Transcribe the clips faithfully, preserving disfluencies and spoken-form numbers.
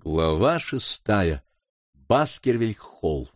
Глава шестая. Баскервиль-Холл.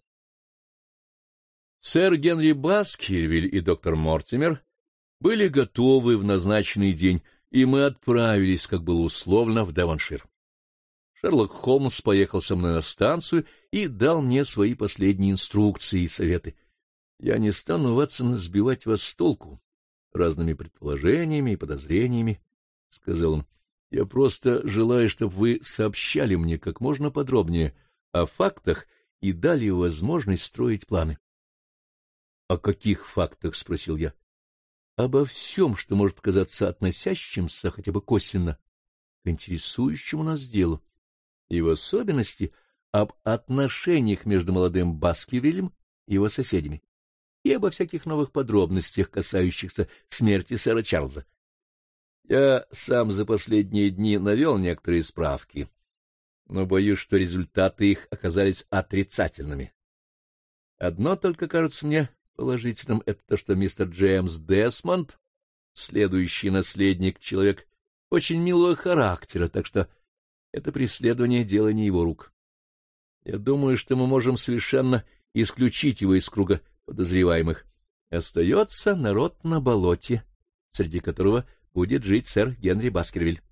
Сэр Генри Баскервиль и доктор Мортимер были готовы в назначенный день, и мы отправились, как было условлено, в Девоншир. Шерлок Холмс поехал со мной на станцию и дал мне свои последние инструкции и советы. Я не стану, Ватсон, сбивать вас с толку разными предположениями и подозрениями, — сказал он. — Я просто желаю, чтобы вы сообщали мне как можно подробнее о фактах и дали возможность строить планы. — О каких фактах? — спросил я. — Обо всем, что может казаться относящимся хотя бы косвенно к интересующему нас делу, и в особенности об отношениях между молодым Баскервилем и его соседями, и обо всяких новых подробностях, касающихся смерти сэра Чарльза. Я сам за последние дни навел некоторые справки, но боюсь, что результаты их оказались отрицательными. Одно только кажется мне положительным — это то, что мистер Джеймс Десмонд, следующий наследник, человек очень милого характера, так что это преследование — дело не его рук. Я думаю, что мы можем совершенно исключить его из круга подозреваемых. Остается народ на болоте, среди которого будет жить сэр Генри Баскервиль.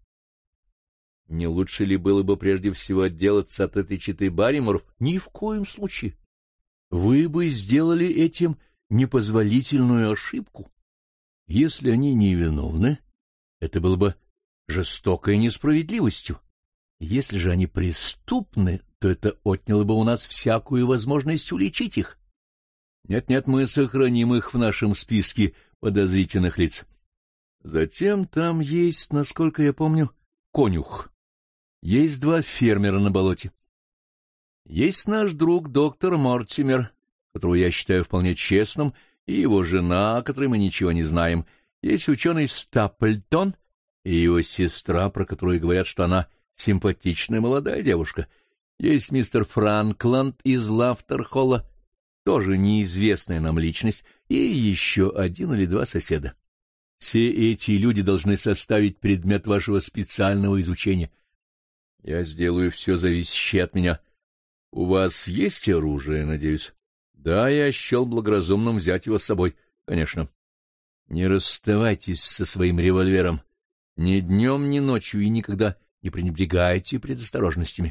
Не лучше ли было бы прежде всего отделаться от этой четы Барримор? Ни в коем случае. Вы бы сделали этим непозволительную ошибку. Если они невиновны, это было бы жестокой несправедливостью. Если же они преступны, то это отняло бы у нас всякую возможность уличить их. Нет-нет, мы сохраним их в нашем списке подозрительных лиц. Затем там есть, насколько я помню, конюх. Есть два фермера на болоте. Есть наш друг доктор Мортимер, которого я считаю вполне честным, и его жена, о которой мы ничего не знаем. Есть ученый Стаплтон и его сестра, про которую говорят, что она симпатичная молодая девушка. Есть мистер Франкланд из Лафтерхолла, тоже неизвестная нам личность, и еще один или два соседа. Все эти люди должны составить предмет вашего специального изучения. Я сделаю все зависящее от меня. У вас есть оружие, надеюсь? Да, я счел благоразумным взять его с собой, конечно. Не расставайтесь со своим револьвером ни днем, ни ночью, и никогда не пренебрегайте предосторожностями.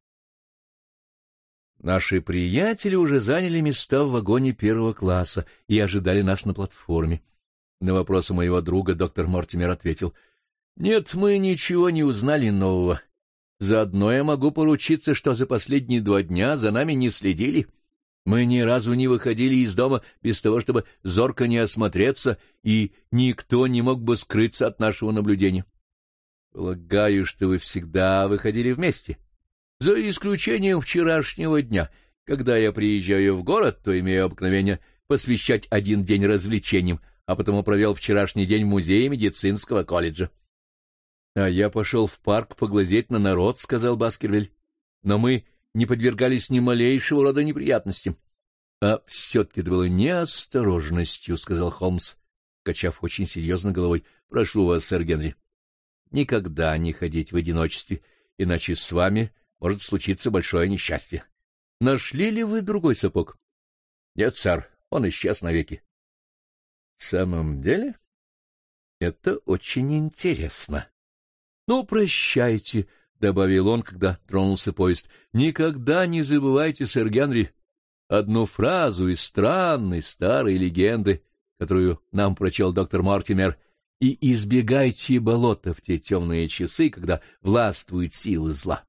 Наши приятели уже заняли места в вагоне первого класса и ожидали нас на платформе. На вопросы моего друга доктор Мортимер ответил: «Нет, мы ничего не узнали нового. Заодно я могу поручиться, что за последние два дня за нами не следили. Мы ни разу не выходили из дома без того, чтобы зорко не осмотреться, и никто не мог бы скрыться от нашего наблюдения. Полагаю, что вы всегда выходили вместе, за исключением вчерашнего дня. Когда я приезжаю в город, то имею обыкновение посвящать один день развлечениям, а потому провел вчерашний день в музее медицинского колледжа». — А я пошел в парк поглазеть на народ, — сказал Баскервиль, — но мы не подвергались ни малейшего рода неприятностям. — А все-таки это было неосторожностью, — сказал Холмс, качав очень серьезно головой. — Прошу вас, сэр Генри, никогда не ходить в одиночестве, иначе с вами может случиться большое несчастье. Нашли ли вы другой сапог? — Нет, сэр, он исчез навеки. — В самом деле? Это очень интересно. — Ну, прощайте, — добавил он, когда тронулся поезд. — Никогда не забывайте, сэр Генри, одну фразу из странной старой легенды, которую нам прочел доктор Мортимер, и избегайте болота в те темные часы, когда властвуют силы зла.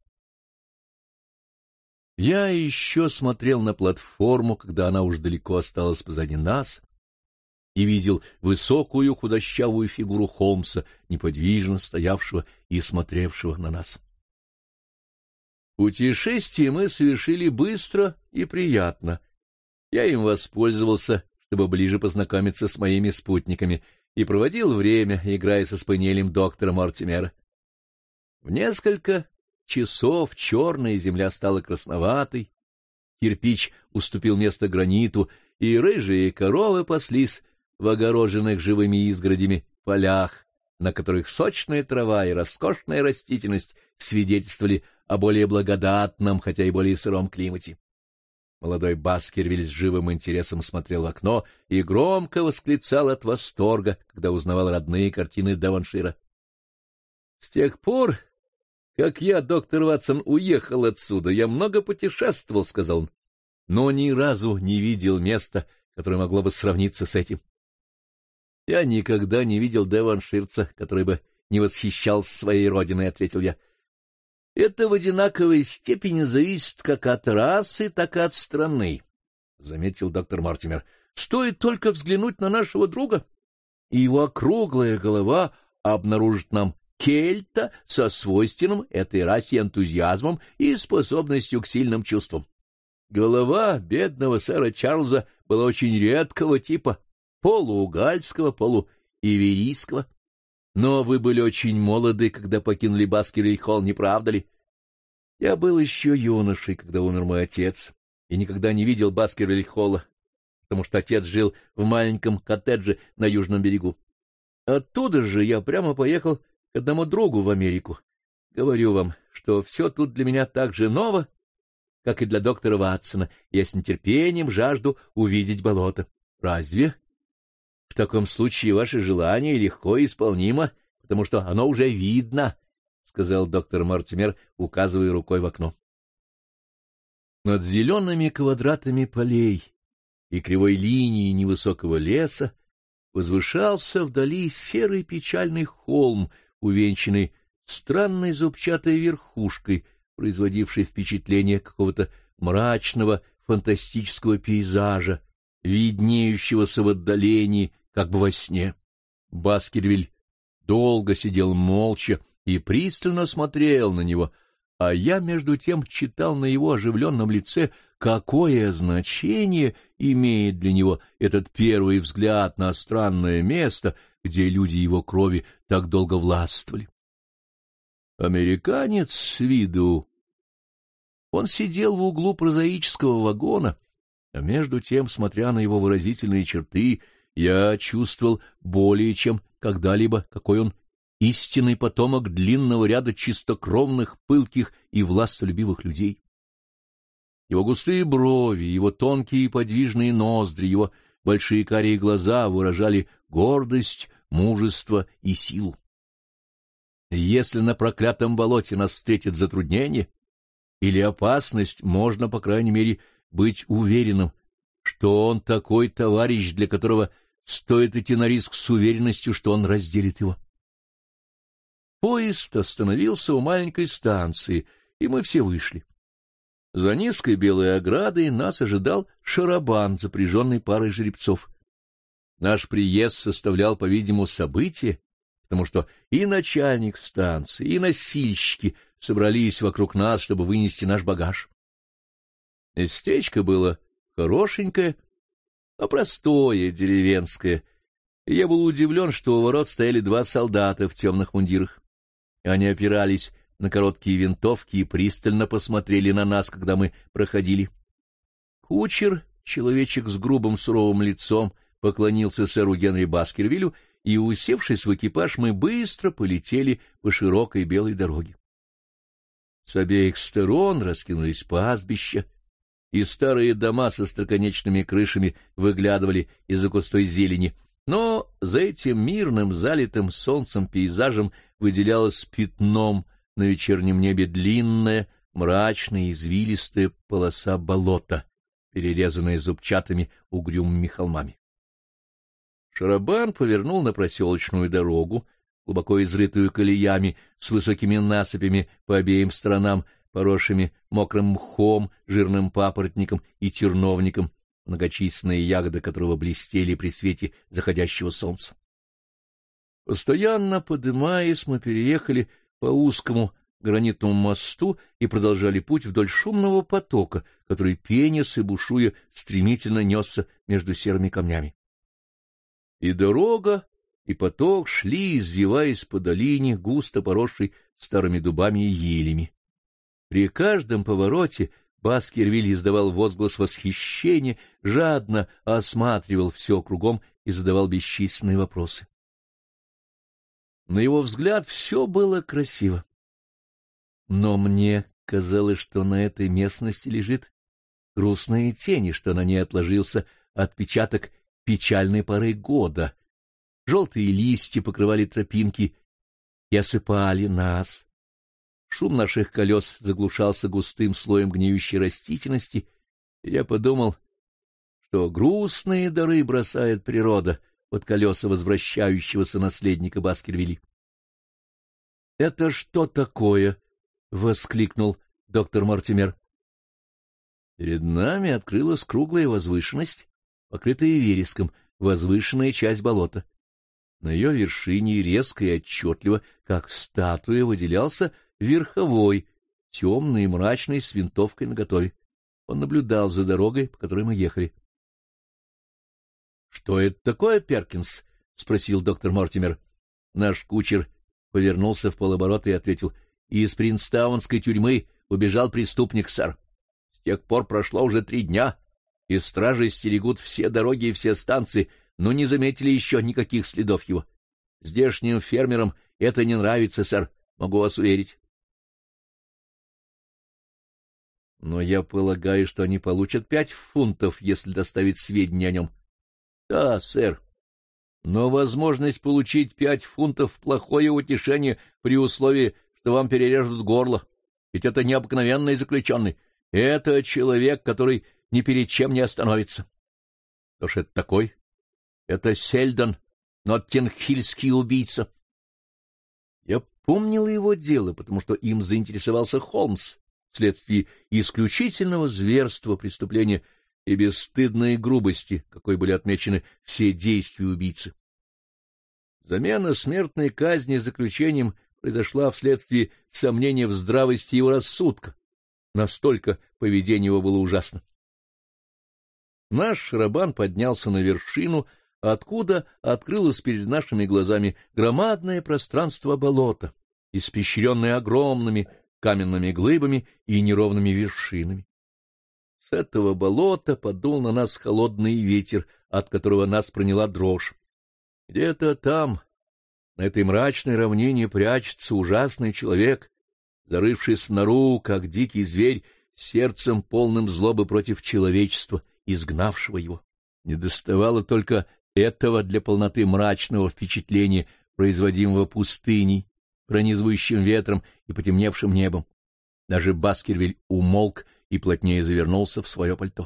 Я еще смотрел на платформу, когда она уж далеко осталась позади нас, и видел высокую худощавую фигуру Холмса, неподвижно стоявшего и смотревшего на нас. Путешествие мы совершили быстро и приятно. Я им воспользовался, чтобы ближе познакомиться с моими спутниками, и проводил время, играя со спаниелем доктора Мортимера. В несколько часов черная земля стала красноватой, кирпич уступил место граниту, и рыжие коровы паслись в огороженных живыми изгородями полях, на которых сочная трава и роскошная растительность свидетельствовали о более благодатном, хотя и более сыром климате. Молодой Баскервиль с живым интересом смотрел в окно и громко восклицал от восторга, когда узнавал родные картины Девоншира. — С тех пор, как я, доктор Ватсон, уехал отсюда, я много путешествовал, — сказал он, — но ни разу не видел места, которое могло бы сравниться с этим. Я никогда не видел девонширца, который бы не восхищался своей родиной, — ответил я. — Это в одинаковой степени зависит как от расы, так и от страны, — заметил доктор Мортимер. — Стоит только взглянуть на нашего друга, и его округлая голова обнаружит нам кельта со свойственным этой расе энтузиазмом и способностью к сильным чувствам. Голова бедного сэра Чарльза была очень редкого типа, полуугальского, полуиверийского. Но вы были очень молоды, когда покинули Баскервиль-Холл, не правда ли? Я был еще юношей, когда умер мой отец, и никогда не видел Баскервиль-Холла, потому что отец жил в маленьком коттедже на южном берегу. Оттуда же я прямо поехал к одному другу в Америку. Говорю вам, что все тут для меня так же ново, как и для доктора Ватсона, и я с нетерпением жажду увидеть болото. Разве? В таком случае ваше желание легко исполнимо, потому что оно уже видно, — сказал доктор Мортимер, указывая рукой в окно. Над зелеными квадратами полей и кривой линией невысокого леса возвышался вдали серый печальный холм, увенчанный странной зубчатой верхушкой, производившей впечатление какого-то мрачного фантастического пейзажа, виднеющегося в отдалении, как бы во сне. Баскервиль долго сидел молча и пристально смотрел на него, а я, между тем, читал на его оживленном лице, какое значение имеет для него этот первый взгляд на странное место, где люди его крови так долго властвовали. Американец с виду. Он сидел в углу прозаического вагона, а между тем, смотря на его выразительные черты, я чувствовал более чем когда-либо, какой он истинный потомок длинного ряда чистокровных, пылких и властолюбивых людей. Его густые брови, его тонкие и подвижные ноздри, его большие карие глаза выражали гордость, мужество и силу. Если на проклятом болоте нас встретит затруднение или опасность, можно, по крайней мере, быть уверенным, что он такой товарищ, для которого стоит идти на риск с уверенностью, что он разделит его. Поезд остановился у маленькой станции, и мы все вышли. За низкой белой оградой нас ожидал шарабан, запряженный парой жеребцов. Наш приезд составлял, по-видимому, событие, потому что и начальник станции, и носильщики собрались вокруг нас, чтобы вынести наш багаж. Местечко было хорошенькое, но простое, деревенское, и я был удивлен, что у ворот стояли два солдата в темных мундирах. Они опирались на короткие винтовки и пристально посмотрели на нас, когда мы проходили. Кучер, человечек с грубым суровым лицом, поклонился сэру Генри Баскервилю, и, усевшись в экипаж, мы быстро полетели по широкой белой дороге. С обеих сторон раскинулись пастбища, и старые дома со остроконечными крышами выглядывали из-за густой зелени, но за этим мирным, залитым солнцем пейзажем выделялась пятном на вечернем небе длинная, мрачная, извилистая полоса болота, перерезанная зубчатыми угрюмыми холмами. Шарабан повернул на проселочную дорогу, глубоко изрытую колеями, с высокими насыпями по обеим сторонам, поросшими мокрым мхом, жирным папоротником и терновником, многочисленные ягоды которого блестели при свете заходящего солнца. Постоянно подымаясь, мы переехали по узкому гранитному мосту и продолжали путь вдоль шумного потока, который, пенясь и бушуя, стремительно несся между серыми камнями. И дорога, и поток шли, извиваясь по долине, густо поросшей старыми дубами и елями. При каждом повороте Баскервиль издавал возглас восхищения, жадно осматривал все кругом и задавал бесчисленные вопросы. На его взгляд все было красиво. Но мне казалось, что на этой местности лежит грустная тень, и что на ней отложился отпечаток печальной поры года. Желтые листья покрывали тропинки и осыпали нас. Шум наших колес заглушался густым слоем гниющей растительности, и я подумал, что грустные дары бросает природа под колеса возвращающегося наследника Баскервилей. — Это что такое? — воскликнул доктор Мортимер. Перед нами открылась круглая возвышенность, покрытая вереском, возвышенная часть болота. На ее вершине резко и отчетливо, как статуя, выделялся верховой, темный и мрачный, с винтовкой наготове. Он наблюдал за дорогой, по которой мы ехали. — Что это такое, Перкинс? — спросил доктор Мортимер. Наш кучер повернулся в полоборота и ответил: — Из принстаунской тюрьмы убежал преступник, сэр. С тех пор прошло уже три дня, и стражи стерегут все дороги и все станции, но не заметили еще никаких следов его. Здешним фермерам это не нравится, сэр, могу вас уверить. Но я полагаю, что они получат пять фунтов, если доставить сведения о нем. Да, сэр. Но возможность получить пять фунтов — плохое утешение при условии, что вам перережут горло. Ведь это необыкновенный заключенный. Это человек, который ни перед чем не остановится. Кто ж это такой? Это Сельдон, ноттингхильский убийца. Я помнил его дело, потому что им заинтересовался Холмс вследствие исключительного зверства преступления и бесстыдной грубости, какой были отмечены все действия убийцы. Замена смертной казни заключением произошла вследствие сомнения в здравости его рассудка. Настолько поведение его было ужасно. Наш шарабан поднялся на вершину, откуда открылось перед нашими глазами громадное пространство болота, испещренное огромными каменными глыбами и неровными вершинами. С этого болота подул на нас холодный ветер, от которого нас проняла дрожь. Где-то там, на этой мрачной равнине, прячется ужасный человек, зарывшись в нору, как дикий зверь, сердцем полным злобы против человечества, изгнавшего его. Недоставало только этого для полноты мрачного впечатления, производимого пустыней, пронизывающим ветром и потемневшим небом. Даже Баскервиль умолк и плотнее завернулся в свое пальто.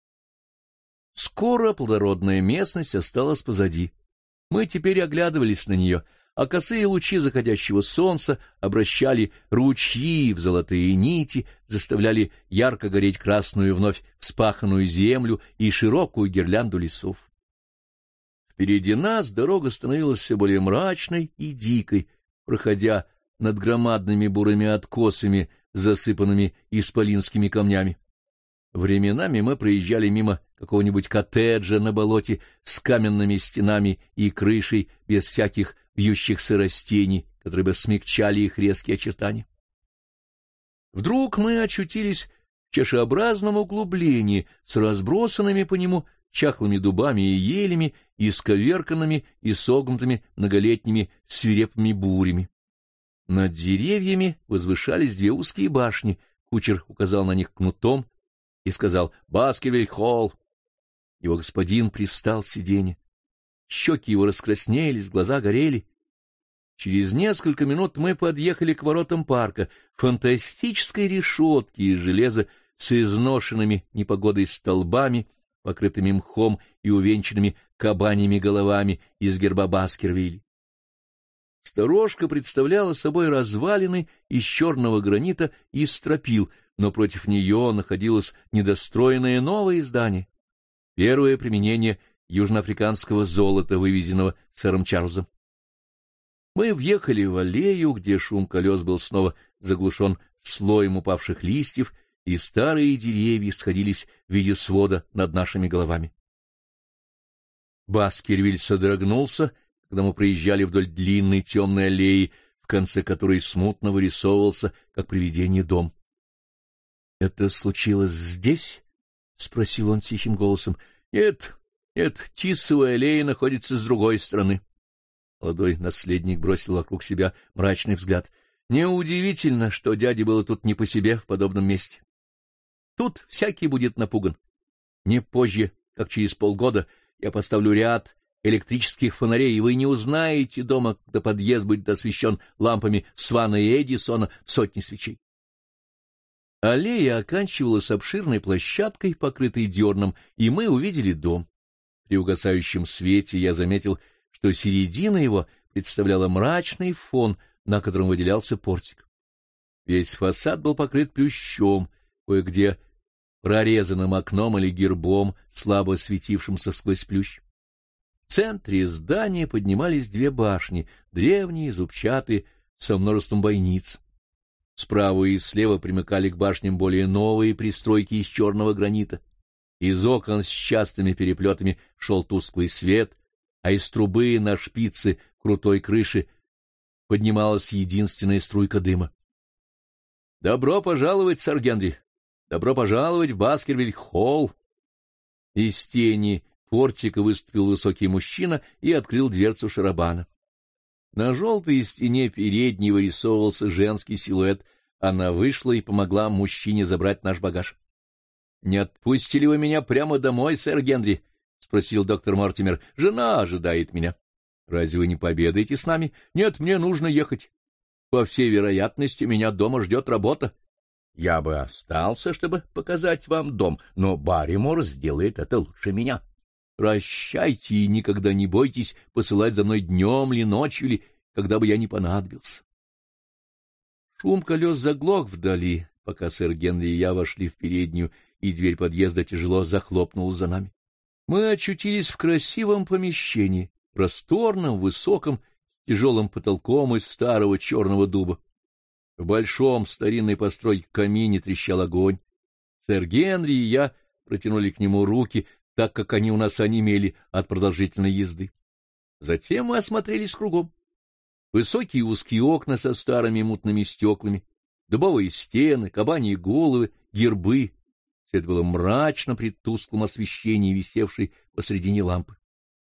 Скоро плодородная местность осталась позади. Мы теперь оглядывались на нее, а косые лучи заходящего солнца обращали ручьи в золотые нити, заставляли ярко гореть красную вновь вспаханную землю и широкую гирлянду лесов. Впереди нас дорога становилась все более мрачной и дикой, проходя над громадными бурыми откосами, засыпанными исполинскими камнями. Временами мы проезжали мимо какого-нибудь коттеджа на болоте с каменными стенами и крышей, без всяких вьющихся растений, которые бы смягчали их резкие очертания. Вдруг мы очутились в чашеобразном углублении с разбросанными по нему чахлыми дубами и елями, исковерканными и согнутыми многолетними свирепыми бурями. Над деревьями возвышались две узкие башни. Кучер указал на них кнутом и сказал: «Баскервиль-холл». Его господин привстал с сиденья. Щеки его раскраснелись, глаза горели. Через несколько минут мы подъехали к воротам парка, фантастической решетки из железа с изношенными непогодой столбами, покрытыми мхом и увенчанными кабаньими головами из герба Баскервилей. Сторожка представляла собой развалины из черного гранита и стропил, но против нее находилось недостроенное новое здание, первое применение южноафриканского золота, вывезенного сэром Чарльзом. Мы въехали в аллею, где шум колес был снова заглушен слоем упавших листьев, и старые деревья сходились в виде свода над нашими головами. Баскервиль содрогнулся, когда мы проезжали вдоль длинной темной аллеи, в конце которой смутно вырисовывался, как привидение, дом. — Это случилось здесь? — спросил он тихим голосом. — Нет, нет, Тисовая аллея находится с другой стороны. Молодой наследник бросил вокруг себя мрачный взгляд. — Неудивительно, что дяде было тут не по себе в подобном месте. Тут всякий будет напуган. Не позже, как через полгода, я поставлю ряд электрических фонарей, и вы не узнаете дома, когда подъезд будет освещен лампами Свана и Эдисона в сотни свечей. Аллея оканчивалась обширной площадкой, покрытой дерном, и мы увидели дом. При угасающем свете я заметил, что середина его представляла мрачный фон, на котором выделялся портик. Весь фасад был покрыт плющом, кое-где прорезанным окном или гербом, слабо светившимся сквозь плющ. В центре здания поднимались две башни, древние, зубчатые, со множеством бойниц. Справа и слева примыкали к башням более новые пристройки из черного гранита. Из окон с частыми переплетами шел тусклый свет, а из трубы на шпице крутой крыши поднималась единственная струйка дыма. — Добро пожаловать, сэр Генри! Добро пожаловать в Баскервиль-холл! Из тени портика выступил высокий мужчина и открыл дверцу шарабана. На желтой стене передней вырисовывался женский силуэт. Она вышла и помогла мужчине забрать наш багаж. — Не отпустили вы меня прямо домой, сэр Генри? — спросил доктор Мортимер. — Жена ожидает меня. — Разве вы не пообедаете с нами? — Нет, мне нужно ехать. По всей вероятности, меня дома ждет работа. Я бы остался, чтобы показать вам дом, но Барримор сделает это лучше меня. Прощайте и никогда не бойтесь посылать за мной днем или ночью, или когда бы я не понадобился. Шум колес заглох вдали, пока сэр Генри и я вошли в переднюю, и дверь подъезда тяжело захлопнула за нами. Мы очутились в красивом помещении, просторном, высоком, с тяжелым потолком из старого черного дуба. В большом старинной постройке камине трещал огонь. Сэр Генри и я протянули к нему руки, так как они у нас онемели от продолжительной езды. Затем мы осмотрелись кругом. Высокие узкие окна со старыми мутными стеклами, дубовые стены, кабаньи головы, гербы. Все это было мрачно при тусклом освещении, висевшей посредине лампы.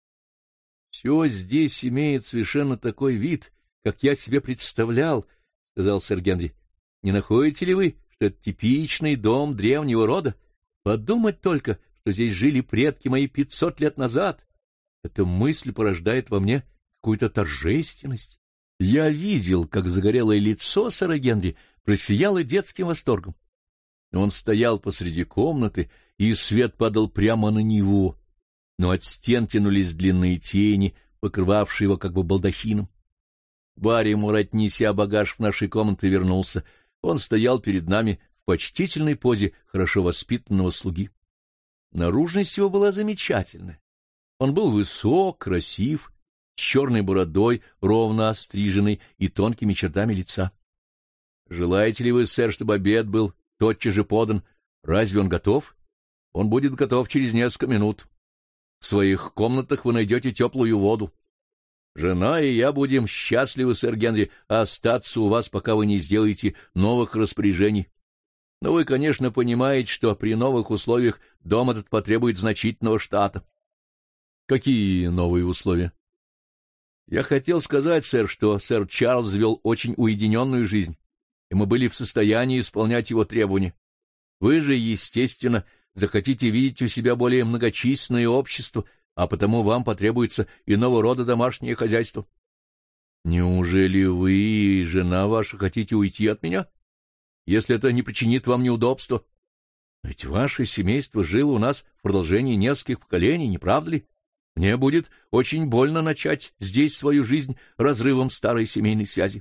— Все здесь имеет совершенно такой вид, как я себе представлял, — сказал сэр Генри. — Не находите ли вы, что это типичный дом древнего рода? Подумать только, что здесь жили предки мои пятьсот лет назад. Эта мысль порождает во мне какую-то торжественность. Я видел, как загорелое лицо сэра Генри просияло детским восторгом. Он стоял посреди комнаты, и свет падал прямо на него, но от стен тянулись длинные тени, покрывавшие его как бы балдахином. Барримор, отнеся багаж в наши комнаты, вернулся. Он стоял перед нами в почтительной позе хорошо воспитанного слуги. Наружность его была замечательная. Он был высок, красив, с черной бородой, ровно остриженной и тонкими чертами лица. — Желаете ли вы, сэр, чтобы обед был тотчас же подан? Разве он готов? Он будет готов через несколько минут. В своих комнатах вы найдете теплую воду. Жена и я будем счастливы, сэр Генри, остаться у вас, пока вы не сделаете новых распоряжений. Но вы, конечно, понимаете, что при новых условиях дом этот потребует значительного штата. — Какие новые условия? — Я хотел сказать, сэр, что сэр Чарльз вел очень уединенную жизнь, и мы были в состоянии исполнять его требования. Вы же, естественно, захотите видеть у себя более многочисленное общество, а потому вам потребуется иного рода домашнее хозяйство. Неужели вы и жена ваша хотите уйти от меня, если это не причинит вам неудобства? Ведь ваше семейство жило у нас в продолжении нескольких поколений, не правда ли? Мне будет очень больно начать здесь свою жизнь разрывом старой семейной связи.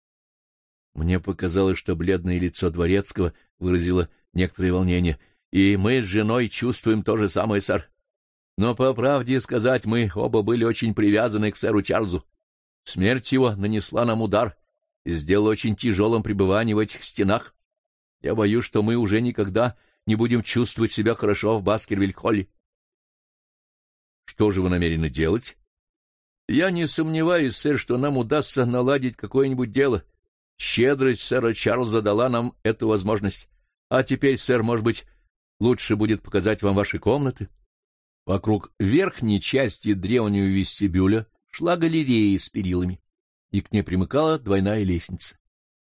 Мне показалось, что бледное лицо дворецкого выразило некоторое волнение, и мы с женой чувствуем то же самое, сэр. Но, по правде сказать, мы оба были очень привязаны к сэру Чарльзу. Смерть его нанесла нам удар и сделала очень тяжелым пребывание в этих стенах. Я боюсь, что мы уже никогда не будем чувствовать себя хорошо в Баскервиль-холле. Что же вы намерены делать? Я не сомневаюсь, сэр, что нам удастся наладить какое-нибудь дело. Щедрость сэра Чарльза дала нам эту возможность. А теперь, сэр, может быть, лучше будет показать вам ваши комнаты? Вокруг верхней части древнего вестибюля шла галерея с перилами, и к ней примыкала двойная лестница.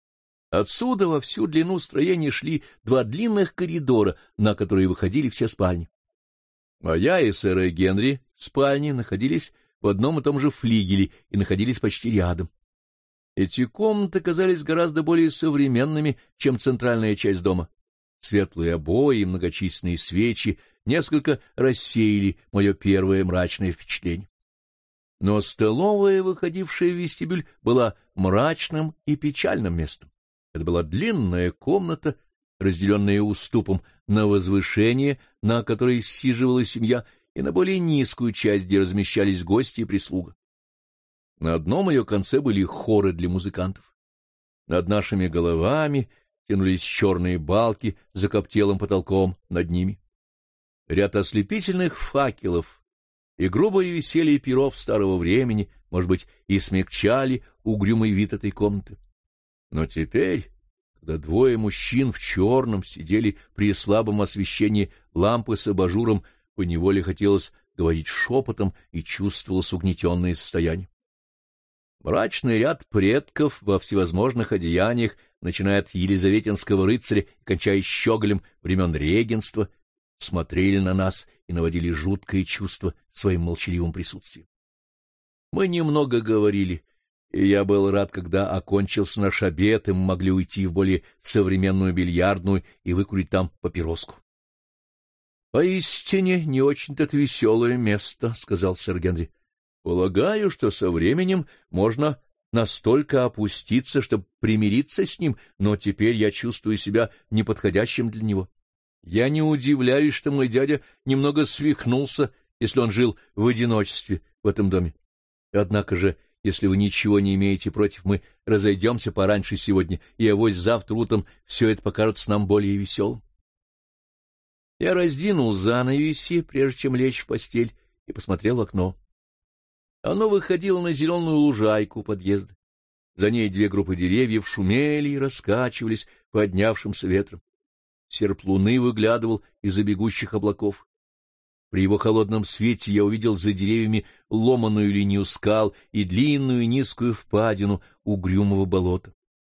Отсюда во всю длину строения шли два длинных коридора, на которые выходили все спальни. Моя и сэра Генри спальни находились в одном и том же флигеле и находились почти рядом. Эти комнаты казались гораздо более современными, чем центральная часть дома. Светлые обои и многочисленные свечи несколько рассеяли мое первое мрачное впечатление. Но столовая, выходившая в вестибюль, была мрачным и печальным местом. Это была длинная комната, разделенная уступом на возвышение, на которой сиживала семья, и на более низкую часть, где размещались гости и прислуга. На одном ее конце были хоры для музыкантов. Над нашими головами тянулись черные балки за коптелым потолком над ними. Ряд ослепительных факелов и грубое веселье перов старого времени, может быть, и смягчали угрюмый вид этой комнаты. Но теперь, когда двое мужчин в черном сидели при слабом освещении лампы с абажуром, поневоле хотелось говорить шепотом и чувствовалось угнетенное состояние. Мрачный ряд предков во всевозможных одеяниях, начиная от елизаветинского рыцаря и кончая щеголем времен регенства, смотрели на нас и наводили жуткое чувство своим молчаливым присутствием. Мы немного говорили, и я был рад, когда окончился наш обед, и мы могли уйти в более современную бильярдную и выкурить там папироску. — Поистине не очень-то это веселое место, — сказал сэр Генри. — Полагаю, что со временем можно настолько опуститься, чтобы примириться с ним, но теперь я чувствую себя неподходящим для него. Я не удивляюсь, что мой дядя немного свихнулся, если он жил в одиночестве в этом доме. Однако же, если вы ничего не имеете против, мы разойдемся пораньше сегодня, и авось завтра утром все это покажется нам более веселым. Я раздвинул занавеси, прежде чем лечь в постель, и посмотрел в окно. Оно выходило на зеленую лужайку у подъезда. За ней две группы деревьев шумели и раскачивались поднявшимся ветром. Серп луны выглядывал из-за бегущих облаков. При его холодном свете я увидел за деревьями ломаную линию скал и длинную низкую впадину угрюмого болота.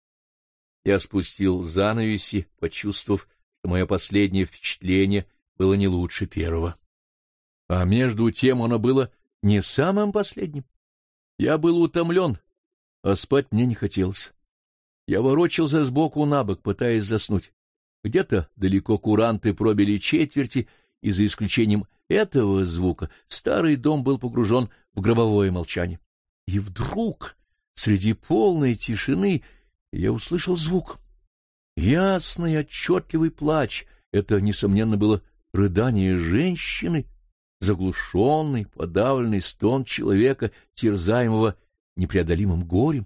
Я спустил занавеси, почувствовав, что мое последнее впечатление было не лучше первого. А между тем оно было не самым последним. Я был утомлен, а спать мне не хотелось. Я ворочался сбоку на бок, пытаясь заснуть. Где-то далеко куранты пробили четверти, и за исключением этого звука старый дом был погружен в гробовое молчание. И вдруг, среди полной тишины, я услышал звук. Ясный, отчетливый плач. Это, несомненно, было рыдание женщины, заглушенный, подавленный стон человека, терзаемого непреодолимым горем.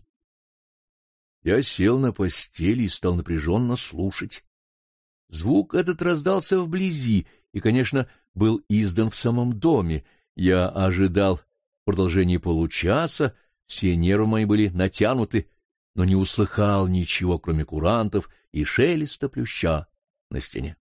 Я сел на постели и стал напряженно слушать. Звук этот раздался вблизи и, конечно, был издан в самом доме. Я ожидал продолжения получаса, все нервы мои были натянуты, но не услыхал ничего, кроме курантов и шелеста плюща на стене.